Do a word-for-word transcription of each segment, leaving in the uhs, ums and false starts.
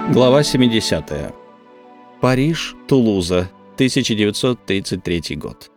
Глава семидесятая. Париж, Тулуза, тысяча девятьсот тридцать третий год.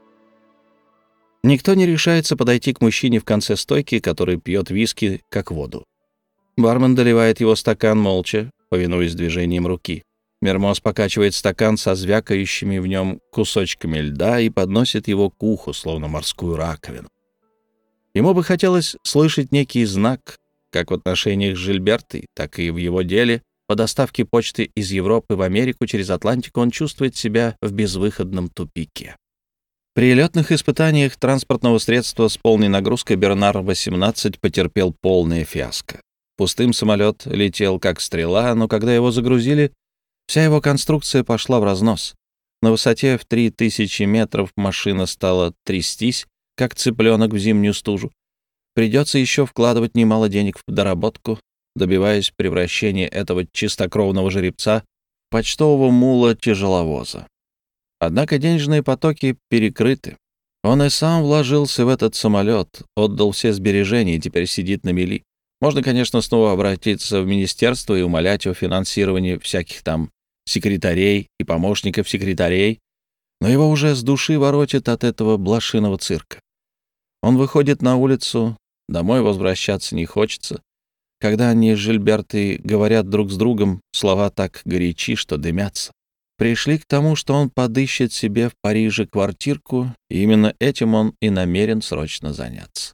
Никто не решается подойти к мужчине в конце стойки, который пьет виски как воду. Бармен доливает его стакан молча, повинуясь движением руки. Мермоз покачивает стакан со звякающими в нем кусочками льда и подносит его к уху, словно морскую раковину. Ему бы хотелось слышать некий знак, как в отношениях с Жильбертой, так и в его деле. По доставке почты из Европы в Америку через Атлантику он чувствует себя в безвыходном тупике. При летных испытаниях транспортного средства с полной нагрузкой Бернар восемнадцать потерпел полное фиаско. Пустым самолет летел как стрела, но когда его загрузили, вся его конструкция пошла в разнос. На высоте в три тысячи метров машина стала трястись, как цыпленок в зимнюю стужу. Придется еще вкладывать немало денег в доработку, добиваясь превращения этого чистокровного жеребца в почтового мула-тяжеловоза. Однако денежные потоки перекрыты. Он и сам вложился в этот самолет, отдал все сбережения и теперь сидит на мели. Можно, конечно, снова обратиться в министерство и умолять о финансировании всяких там секретарей и помощников секретарей, но его уже с души воротит от этого блошиного цирка. Он выходит на улицу, домой возвращаться не хочется. Когда они с Жильбертой говорят друг с другом, слова так горячи, что дымятся. Пришли к тому, что он подыщет себе в Париже квартирку, и именно этим он и намерен срочно заняться.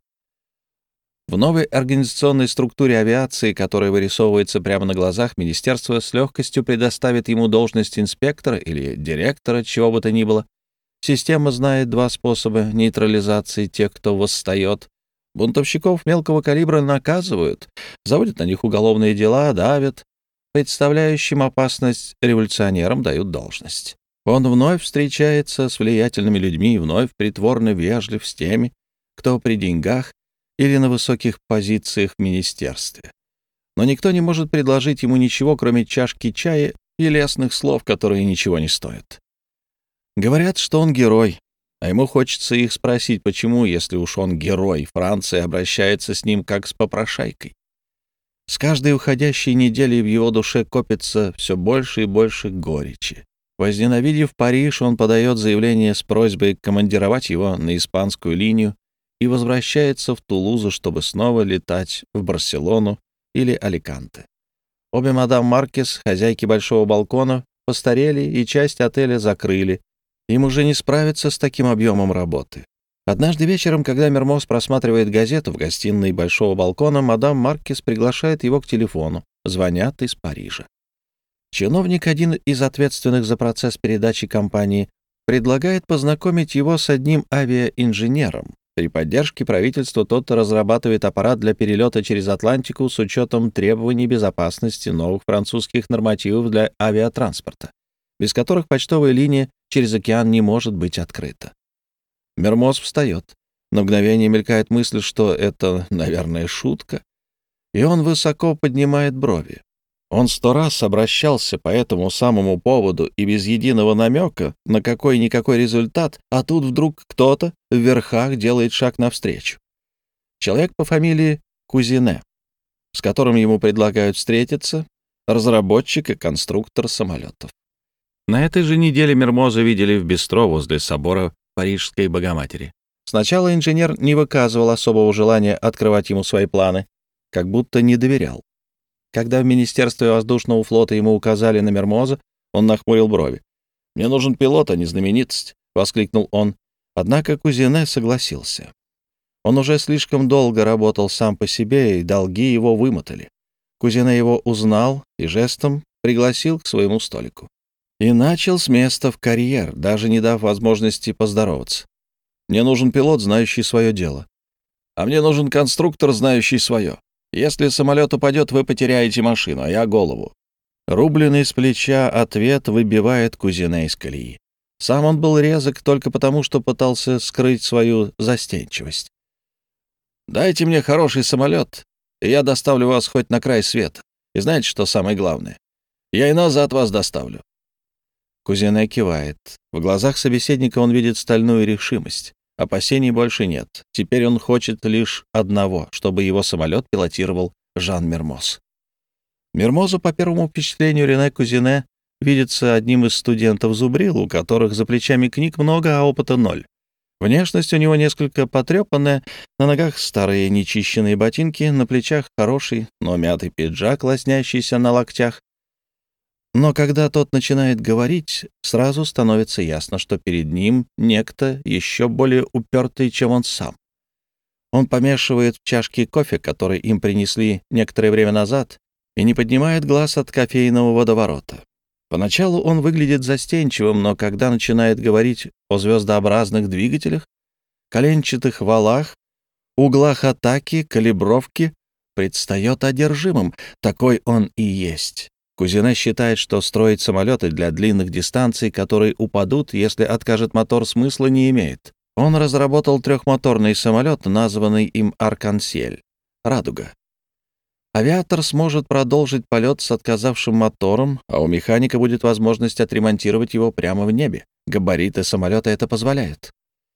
В новой организационной структуре авиации, которая вырисовывается прямо на глазах, министерство с легкостью предоставит ему должность инспектора или директора, чего бы то ни было. Система знает два способа нейтрализации тех, кто восстает. Бунтовщиков мелкого калибра наказывают, заводят на них уголовные дела, давят. Представляющим опасность революционерам дают должность. Он вновь встречается с влиятельными людьми и вновь притворно вежлив с теми, кто при деньгах или на высоких позициях в министерстве. Но никто не может предложить ему ничего, кроме чашки чая и лестных слов, которые ничего не стоят. Говорят, что он герой. А ему хочется их спросить, почему, если уж он герой, Франция обращается с ним как с попрошайкой. С каждой уходящей неделей в его душе копится все больше и больше горечи. Возненавидев Париж, он подает заявление с просьбой командировать его на испанскую линию и возвращается в Тулузу, чтобы снова летать в Барселону или Аликанте. Обе мадам Маркес, хозяйки большого балкона, постарели и часть отеля закрыли. Им уже не справиться с таким объемом работы. Однажды вечером, когда Мермоз просматривает газету в гостиной большого балкона, мадам Маркес приглашает его к телефону. Звонят из Парижа. Чиновник, один из ответственных за процесс передачи компании, предлагает познакомить его с одним авиаинженером. При поддержке правительства тот разрабатывает аппарат для перелета через Атлантику с учетом требований безопасности новых французских нормативов для авиатранспорта, без которых почтовая линия через океан не может быть открыта. Мермоз встает. На мгновение мелькает мысль, что это, наверное, шутка, и он высоко поднимает брови. Он сто раз обращался по этому самому поводу и без единого намека на какой-никакой результат, а тут вдруг кто-то в верхах делает шаг навстречу. Человек по фамилии Кузине, с которым ему предлагают встретиться, разработчик и конструктор самолетов. На этой же неделе Мермоза видели в бистро возле собора Парижской Богоматери. Сначала инженер не выказывал особого желания открывать ему свои планы, как будто не доверял. Когда в Министерстве воздушного флота ему указали на Мермоза, он нахмурил брови. «Мне нужен пилот, а не знаменитость», — воскликнул он. Однако Кузине согласился. Он уже слишком долго работал сам по себе, и долги его вымотали. Кузине его узнал и жестом пригласил к своему столику. И начал с места в карьер, даже не дав возможности поздороваться. «Мне нужен пилот, знающий свое дело. А мне нужен конструктор, знающий свое. Если самолет упадет, вы потеряете машину, а я голову». Рубленый с плеча ответ выбивает Кузине из колеи. Сам он был резок только потому, что пытался скрыть свою застенчивость. «Дайте мне хороший самолет, и я доставлю вас хоть на край света. И знаете, что самое главное? Я и назад вас доставлю». Кузине кивает. В глазах собеседника он видит стальную решимость. Опасений больше нет. Теперь он хочет лишь одного, чтобы его самолет пилотировал Жан Мермоз. Мермозу, по первому впечатлению, Рене Кузине видится одним из студентов-зубрил, у которых за плечами книг много, а опыта ноль. Внешность у него несколько потрепанная, на ногах старые нечищенные ботинки, на плечах хороший, но мятый пиджак, лоснящийся на локтях. Но когда тот начинает говорить, сразу становится ясно, что перед ним некто еще более упертый, чем он сам. Он помешивает в чашке кофе, который им принесли некоторое время назад, и не поднимает глаз от кофейного водоворота. Поначалу он выглядит застенчивым, но когда начинает говорить о звездообразных двигателях, коленчатых валах, углах атаки, калибровке, предстает одержимым. Такой он и есть. Кузине считает, что строить самолеты для длинных дистанций, которые упадут, если откажет мотор, смысла не имеет. Он разработал трехмоторный самолет, названный им «Арк-ан-Сиэль» — «Радуга». Авиатор сможет продолжить полет с отказавшим мотором, а у механика будет возможность отремонтировать его прямо в небе. Габариты самолета это позволяют.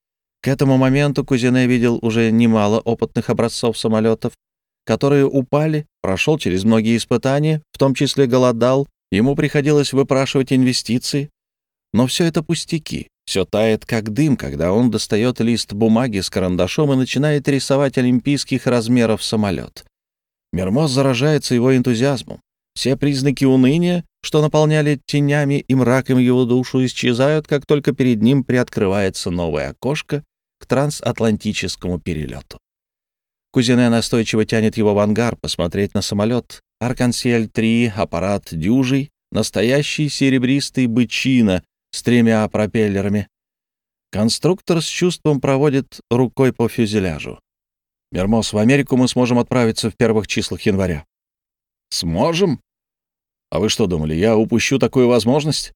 К этому моменту Кузине видел уже немало опытных образцов самолетов, которые упали, прошел через многие испытания, в том числе голодал, ему приходилось выпрашивать инвестиции. Но все это пустяки, все тает как дым, когда он достает лист бумаги с карандашом и начинает рисовать олимпийских размеров самолет. Мермоз заражается его энтузиазмом. Все признаки уныния, что наполняли тенями и мраком его душу, исчезают, как только перед ним приоткрывается новое окошко к трансатлантическому перелету. Кузине настойчиво тянет его в ангар посмотреть на самолет. «Арк-ан-Сиэль-три», аппарат дюжий, настоящий серебристый бычина с тремя пропеллерами. Конструктор с чувством проводит рукой по фюзеляжу. «Мермоз, в Америку мы сможем отправиться в первых числах января». «Сможем? А вы что думали, я упущу такую возможность?»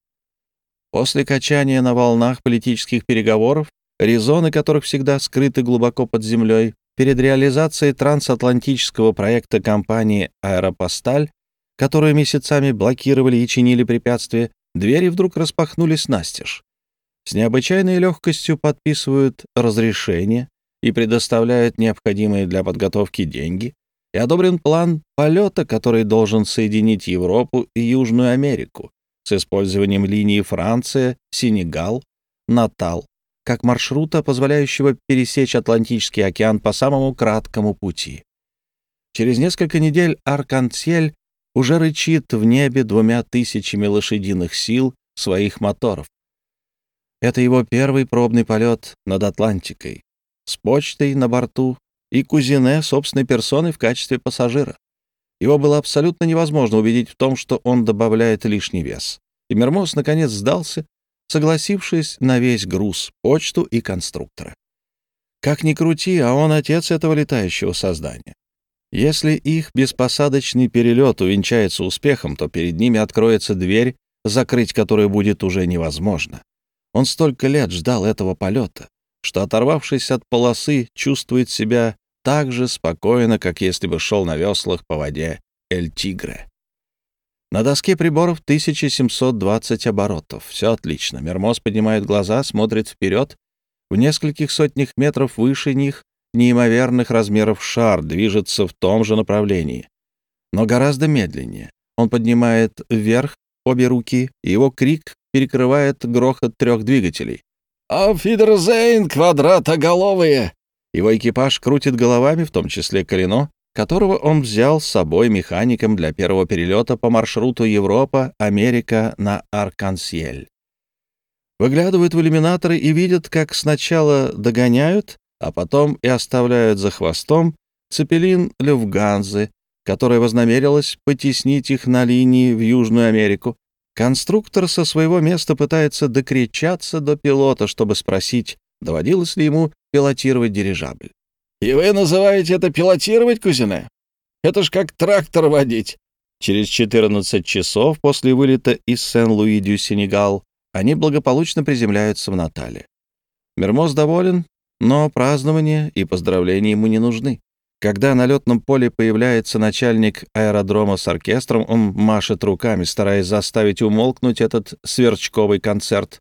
После качания на волнах политических переговоров, резоны которых всегда скрыты глубоко под землей, перед реализацией трансатлантического проекта компании «Аэропосталь», которые месяцами блокировали и чинили препятствия, двери вдруг распахнулись настежь. С необычайной легкостью подписывают разрешение и предоставляют необходимые для подготовки деньги, и одобрен план полета, который должен соединить Европу и Южную Америку с использованием линии Франция-Сенегал, Натал, как маршрута, позволяющего пересечь Атлантический океан по самому краткому пути. Через несколько недель «Арк-ан-Сиэль» уже рычит в небе двумя тысячами лошадиных сил своих моторов. Это его первый пробный полет над Атлантикой, с почтой на борту и Кузине собственной персоной в качестве пассажира. Его было абсолютно невозможно убедить в том, что он добавляет лишний вес. И Мермоз наконец сдался, согласившись на весь груз, почту и конструктора. Как ни крути, а он отец этого летающего создания. Если их беспосадочный перелет увенчается успехом, то перед ними откроется дверь, закрыть которую будет уже невозможно. Он столько лет ждал этого полета, что, оторвавшись от полосы, чувствует себя так же спокойно, как если бы шел на веслах по воде Эль-Тигре. На доске приборов тысяча семьсот двадцать оборотов. Все отлично. Мермоз поднимает глаза, смотрит вперед. В нескольких сотнях метров выше них неимоверных размеров шар движется в том же направлении, но гораздо медленнее. Он поднимает вверх обе руки, и его крик перекрывает грохот трех двигателей. «Auf Wiedersehen, квадратоголовые!» Его экипаж крутит головами, в том числе Калино, которого он взял с собой механиком для первого перелета по маршруту Европа-Америка на Арк-ан-Сиэль. Выглядывают в иллюминаторы и видят, как сначала догоняют, а потом и оставляют за хвостом цепелин Люфтганзы, которая вознамерилась потеснить их на линии в Южную Америку. Конструктор со своего места пытается докричаться до пилота, чтобы спросить, доводилось ли ему пилотировать дирижабль. «И вы называете это пилотировать, Кузине? Это ж как трактор водить!» Через четырнадцать часов после вылета из Сен-Луи-дю-Сенегал они благополучно приземляются в Натале. Мермоз доволен, но празднования и поздравления ему не нужны. Когда на летном поле появляется начальник аэродрома с оркестром, он машет руками, стараясь заставить умолкнуть этот сверчковый концерт.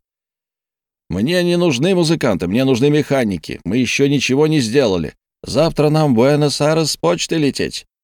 «Мне не нужны музыканты, мне нужны механики. Мы еще ничего не сделали. Завтра нам в Буэнос-Айрес с почтой лететь».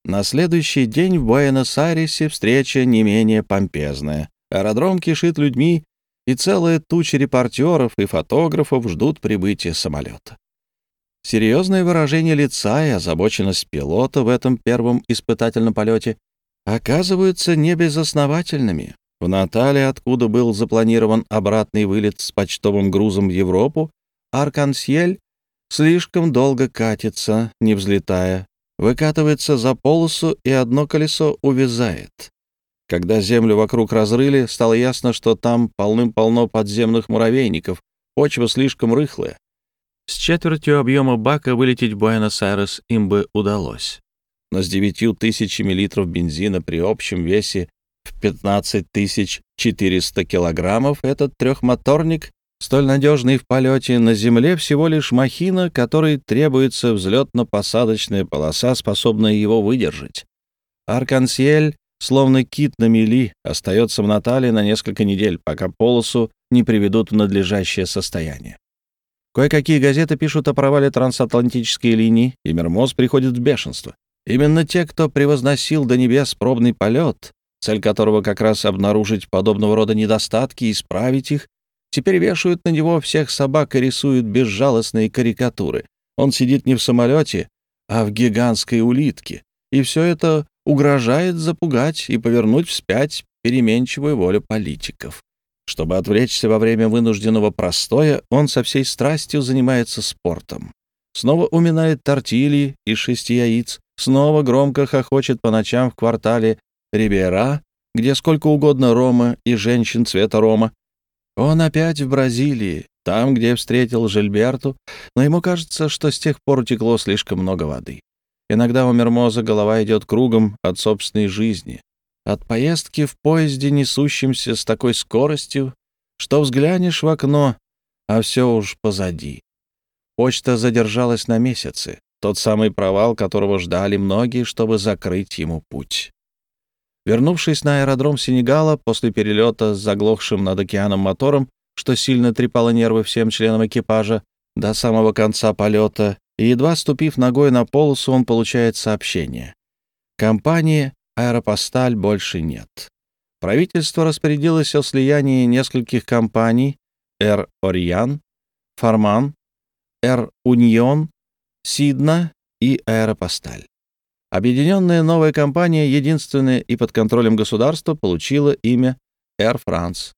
На следующий день в Буэнос-Айресе встреча не менее помпезная. Аэродром кишит людьми, и целая туча репортеров и фотографов ждут прибытия самолета. Серьезное выражение лица и озабоченность пилота в этом первом испытательном полете оказываются небезосновательными. В Натале, откуда был запланирован обратный вылет с почтовым грузом в Европу, Арк-ан-Сьель слишком долго катится, не взлетая, выкатывается за полосу, и одно колесо увязает. Когда землю вокруг разрыли, стало ясно, что там полным-полно подземных муравейников, почва слишком рыхлая. С четвертью объема бака вылететь в Буэнос-Айрес им бы удалось. Но с девятью тысячами литров бензина при общем весе в пятнадцать тысяч четыреста килограммов этот трехмоторник, столь надежный в полете, на земле всего лишь махина, которой требуется взлетно-посадочная полоса, способная его выдержать. Арк-ан-Сьель, словно кит на мели, остается в Натале на несколько недель, пока полосу не приведут в надлежащее состояние. Кое-какие газеты пишут о провале трансатлантической линии, и Мермоз приходит в бешенство. Именно те, кто превозносил до небес пробный полет, цель которого как раз обнаружить подобного рода недостатки и исправить их, теперь вешают на него всех собак и рисуют безжалостные карикатуры. Он сидит не в самолете, а в гигантской улитке, и все это угрожает запугать и повернуть вспять переменчивую волю политиков. Чтобы отвлечься во время вынужденного простоя, он со всей страстью занимается спортом. Снова уминает тортильи из шести яиц, снова громко хохочет по ночам в квартале Рибейра, где сколько угодно рома и женщин цвета рома. Он опять в Бразилии, там, где встретил Жильберту, но ему кажется, что с тех пор утекло слишком много воды. Иногда у Мермоза голова идет кругом от собственной жизни, от поездки в поезде, несущемся с такой скоростью, что взглянешь в окно, а все уж позади. Почта задержалась на месяцы, тот самый провал, которого ждали многие, чтобы закрыть ему путь. Вернувшись на аэродром Сенегала после перелета с заглохшим над океаном мотором, что сильно трепало нервы всем членам экипажа, до самого конца полета, и едва ступив ногой на полосу, он получает сообщение. Компании «Аэропосталь» больше нет. Правительство распорядилось о слиянии нескольких компаний «Эр Ориан», «Фарман», «Эр Уньон», «Сидна» и «Аэропосталь». Объединенная новая компания, единственная и под контролем государства, получила имя «Air France».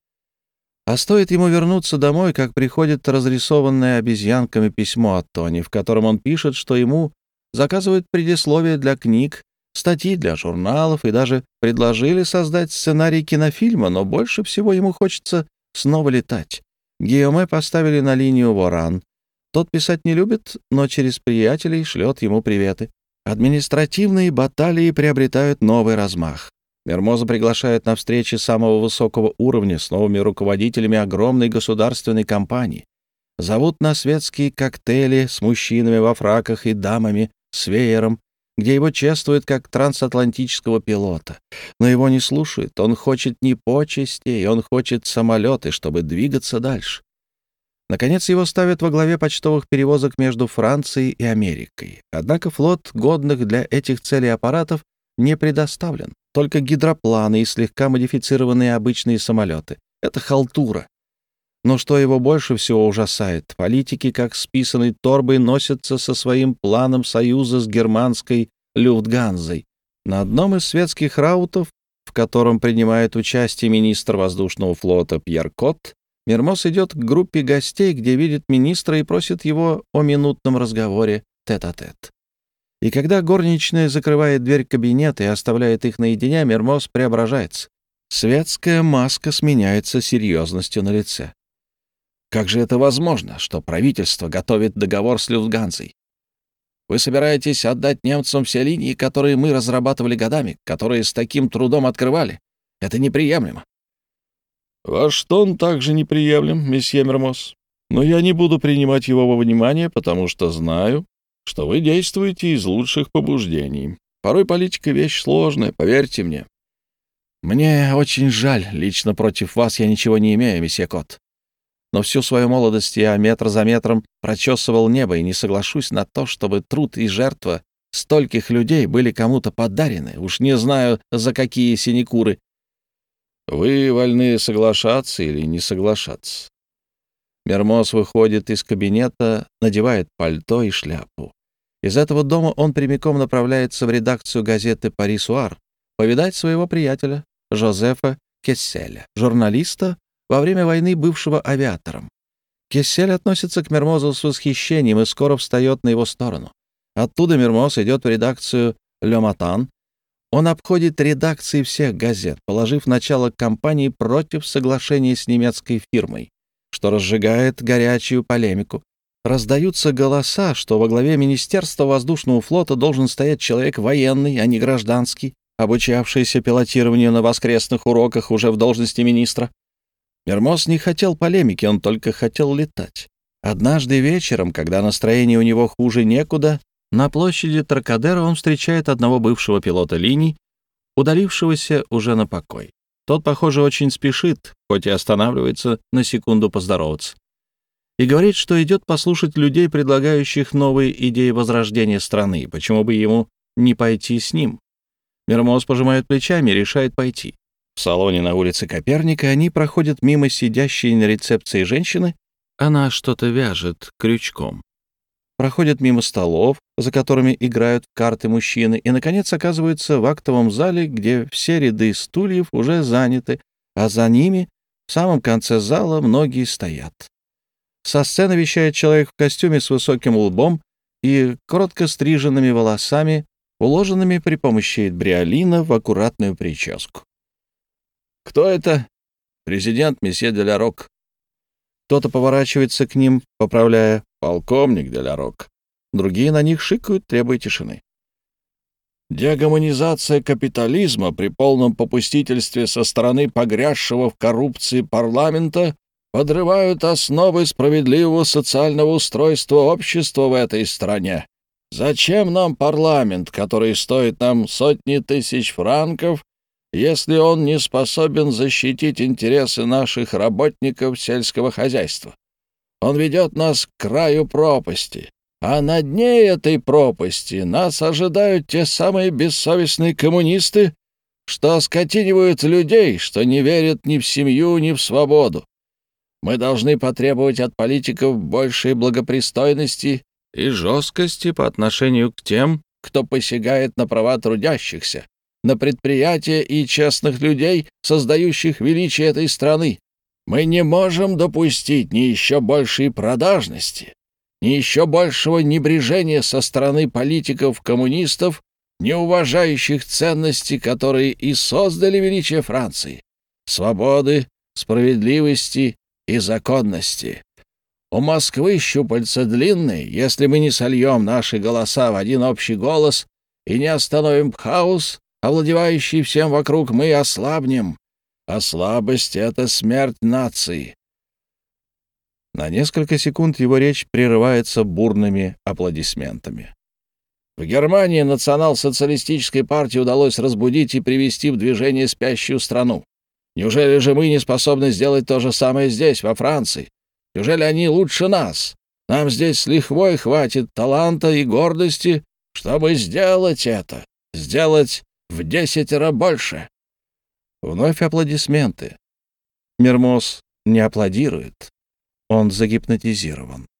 А стоит ему вернуться домой, как приходит разрисованное обезьянками письмо от Тони, в котором он пишет, что ему заказывают предисловия для книг, статьи для журналов и даже предложили создать сценарий кинофильма, но больше всего ему хочется снова летать. Гийоме поставили на линию Воран. Тот писать не любит, но через приятелей шлет ему приветы. Административные баталии приобретают новый размах. Мермоза приглашают на встречи самого высокого уровня с новыми руководителями огромной государственной компании. Зовут на светские коктейли с мужчинами во фраках и дамами с веером, где его чествуют как трансатлантического пилота. Но его не слушают. Он хочет не почестей, он хочет самолеты, чтобы двигаться дальше. Наконец, его ставят во главе почтовых перевозок между Францией и Америкой. Однако флот годных для этих целей аппаратов не предоставлен. Только гидропланы и слегка модифицированные обычные самолеты. Это халтура. Но что его больше всего ужасает, политики, как с писаной торбой, носятся со своим планом союза с германской Люфтганзой. На одном из светских раутов, в котором принимает участие министр воздушного флота Пьер Кот, Мермоз идет к группе гостей, где видит министра и просит его о минутном разговоре тет-а-тет. И когда горничная закрывает дверь кабинета и оставляет их наедине, Мермоз преображается. Светская маска сменяется серьезностью на лице. Как же это возможно, что правительство готовит договор с Люфтганзой? Вы собираетесь отдать немцам все линии, которые мы разрабатывали годами, которые с таким трудом открывали? Это неприемлемо. Ваш тон также неприемлем, месье Мермоз. Но я не буду принимать его во внимание, потому что знаю, что вы действуете из лучших побуждений. Порой политика — вещь сложная, поверьте мне. Мне очень жаль, лично против вас я ничего не имею, месье Кот. Но всю свою молодость я метр за метром прочесывал небо и не соглашусь на то, чтобы труд и жертва стольких людей были кому-то подарены, уж не знаю, за какие синекуры. Вы вольны соглашаться или не соглашаться. Мермоз выходит из кабинета, надевает пальто и шляпу. Из этого дома он прямиком направляется в редакцию газеты «Пари Суар» повидать своего приятеля Жозефа Кесселя, журналиста, во время войны бывшего авиатором. Кессель относится к Мермозу с восхищением и скоро встает на его сторону. Оттуда Мермоз идет в редакцию «Ле Матан». Он обходит редакции всех газет, положив начало кампании против соглашения с немецкой фирмой, что разжигает горячую полемику. Раздаются голоса, что во главе Министерства воздушного флота должен стоять человек военный, а не гражданский, обучавшийся пилотированию на воскресных уроках уже в должности министра. Мермоз не хотел полемики, он только хотел летать. Однажды вечером, когда настроение у него хуже некуда, на площади Трокадеро он встречает одного бывшего пилота линий, удалившегося уже на покой. Тот, похоже, очень спешит, хоть и останавливается на секунду поздороваться, и говорит, что идет послушать людей, предлагающих новые идеи возрождения страны, почему бы ему не пойти с ним. Мермоз пожимает плечами и решает пойти. В салоне на улице Коперника они проходят мимо сидящей на рецепции женщины. Она что-то вяжет крючком. Проходят мимо столов, за которыми играют в карты мужчины, и, наконец, оказываются в актовом зале, где все ряды стульев уже заняты, а за ними, в самом конце зала, многие стоят. Со сцены вещает человек в костюме с высоким лбом и коротко стриженными волосами, уложенными при помощи бриолина в аккуратную прическу. «Кто это?» «Президент месье де ля Рок». Кто-то поворачивается к ним, поправляя: «Полковник де ля Рок». Другие на них шикают, требуя тишины. «Дегуманизация капитализма при полном попустительстве со стороны погрязшего в коррупции парламента подрывают основы справедливого социального устройства общества в этой стране. Зачем нам парламент, который стоит нам сотни тысяч франков, если он не способен защитить интересы наших работников сельского хозяйства? Он ведет нас к краю пропасти, а на дне этой пропасти нас ожидают те самые бессовестные коммунисты, что скотинивают людей, что не верят ни в семью, ни в свободу. Мы должны потребовать от политиков большей благопристойности и жесткости по отношению к тем, кто посягает на права трудящихся, на предприятия и честных людей, создающих величие этой страны. Мы не можем допустить ни еще большей продажности, ни еще большего небрежения со стороны политиков-коммунистов, не уважающих ценности, которые и создали величие Франции — свободы, справедливости и законности. У Москвы щупальца длинные. Если мы не сольем наши голоса в один общий голос и не остановим хаос, овладевающий всем вокруг, мы ослабнем. А слабость — это смерть нации». На несколько секунд его речь прерывается бурными аплодисментами. В Германии национал-социалистической партии удалось разбудить и привести в движение спящую страну. Неужели же мы не способны сделать то же самое здесь, во Франции? Неужели они лучше нас? Нам здесь с лихвой хватит таланта и гордости, чтобы сделать это, сделать в десятеро больше. Вновь аплодисменты. Мермоз не аплодирует. Он загипнотизирован.